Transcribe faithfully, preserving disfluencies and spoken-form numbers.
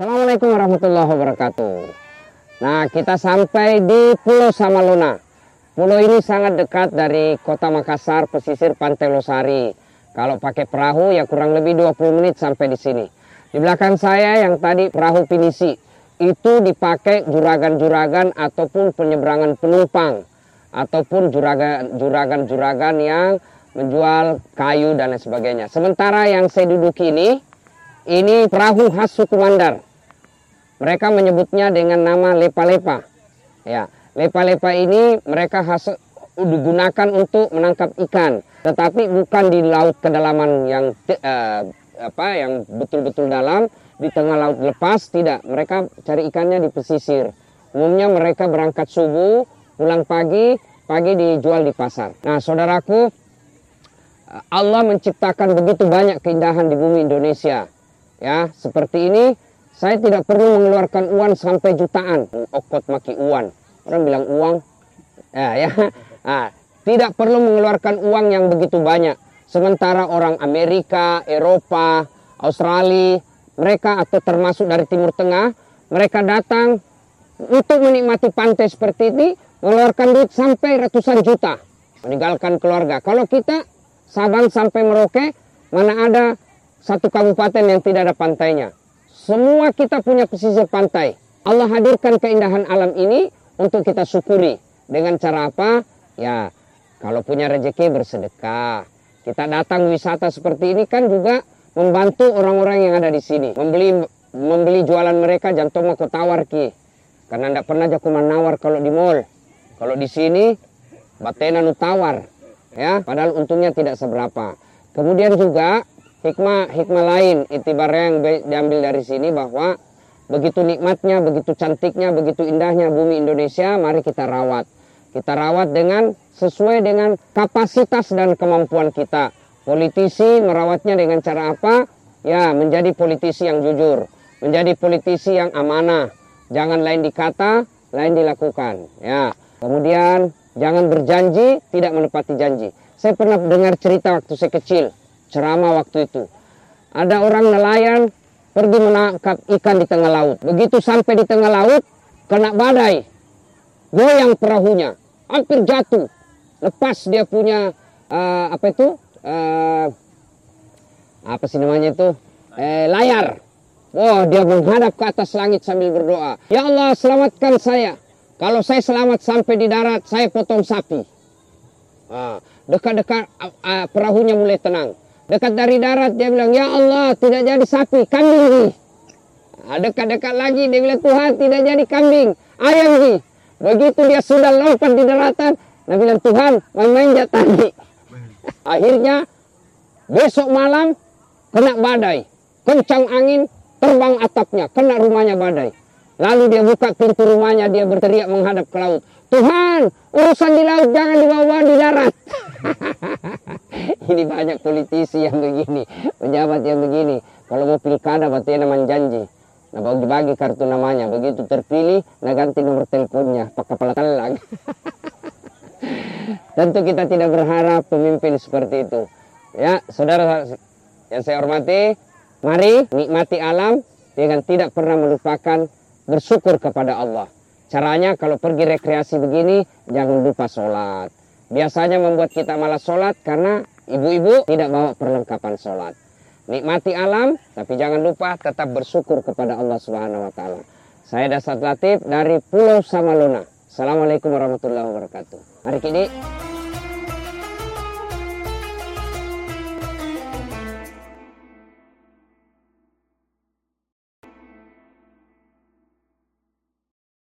Assalamualaikum warahmatullahi wabarakatuh. Nah, kita sampai di Pulau Samaluna. Pulau ini sangat dekat dari kota Makassar, pesisir Pantai Losari. Kalau pakai perahu ya kurang lebih dua puluh menit sampai di sini. Di belakang saya yang tadi perahu pinisi, itu dipakai juragan-juragan ataupun penyeberangan penumpang. Ataupun juragan-juragan yang menjual kayu dan lain sebagainya. Sementara yang saya duduki ini, ini perahu khas suku Mandar. Mereka menyebutnya dengan nama lepa-lepa. Ya, lepa-lepa ini mereka khas digunakan untuk menangkap ikan, tetapi bukan di laut kedalaman yang uh, apa yang betul-betul dalam, di tengah laut lepas, tidak. Mereka cari ikannya di pesisir. Umumnya mereka berangkat subuh, pulang pagi, pagi dijual di pasar. Nah, saudaraku, Allah menciptakan begitu banyak keindahan di bumi Indonesia. Ya, seperti ini, saya tidak perlu mengeluarkan uang sampai jutaan. Okot maki uang. Orang bilang uang. Ya, ya. Nah, tidak perlu mengeluarkan uang yang begitu banyak. Sementara orang Amerika, Eropa, Australia, mereka atau termasuk dari Timur Tengah, mereka datang untuk menikmati pantai seperti ini, mengeluarkan duit sampai ratusan juta. Meninggalkan keluarga. Kalau kita, Sabang sampai Merauke, mana ada satu kabupaten yang tidak ada pantainya. Semua kita punya pesisir pantai. Allah hadirkan keindahan alam ini untuk kita syukuri. Dengan cara apa? Ya, kalau punya rezeki bersedekah. Kita datang wisata seperti ini kan juga membantu orang-orang yang ada di sini. Membeli membeli jualan mereka jantung mau tawar ki. Karena tidak pernah jaku menawar kalau di mall. Kalau di sini batena nu tawar. Ya, padahal untungnya tidak seberapa. Kemudian juga Hikmah, hikmah lain, itibarnya yang diambil dari sini bahwa begitu nikmatnya, begitu cantiknya, begitu indahnya bumi Indonesia, mari kita rawat. Kita rawat dengan sesuai dengan kapasitas dan kemampuan kita. Politisi merawatnya dengan cara apa? Ya, menjadi politisi yang jujur, menjadi politisi yang amanah. Jangan lain dikata, lain dilakukan. Ya, kemudian jangan berjanji, tidak menepati janji. Saya pernah dengar cerita waktu saya kecil. Ceramah waktu itu. Ada orang nelayan pergi menangkap ikan di tengah laut. Begitu sampai di tengah laut, kena badai. Goyang perahunya. Hampir jatuh. Lepas dia punya, uh, apa itu? Uh, apa sih namanya itu? Eh, layar. Wah, dia menghadap ke atas langit sambil berdoa. Ya Allah, selamatkan saya. Kalau saya selamat sampai di darat, saya potong sapi. Dekat-dekat uh, uh, perahunya mulai tenang. Dekat dari darat dia bilang, ya Allah tidak jadi sapi, kambing nih. Nah, dekat-dekat lagi dia bilang, Tuhan tidak jadi kambing, ayam nih. Begitu dia sudah lompat di daratan, dia bilang, Tuhan main-main tadi. Akhirnya besok malam kena badai, kencang angin, terbang atapnya, kena rumahnya badai. Lalu dia buka pintu rumahnya, dia berteriak menghadap ke laut. Tuhan, urusan di laut jangan dibawa di darat. Ini banyak politisi yang begini, pejabat yang begini. Kalau mau pilkada berarti namanya janji. Nah, bagi-bagi kartu namanya. Begitu terpilih, nah ganti nomor teleponnya, pakai kepala telang. Tentu kita tidak berharap pemimpin seperti itu. Ya, saudara yang saya hormati, mari nikmati alam dengan tidak pernah melupakan bersyukur kepada Allah. Caranya kalau pergi rekreasi begini, jangan lupa sholat. Biasanya membuat kita malas sholat karena ibu-ibu tidak bawa perlengkapan sholat. Nikmati alam, tapi jangan lupa tetap bersyukur kepada Allah Subhanahu wa Ta'ala. Saya Dasat Latif dari Pulau Samaluna. Assalamualaikum warahmatullahi wabarakatuh. Mari kini.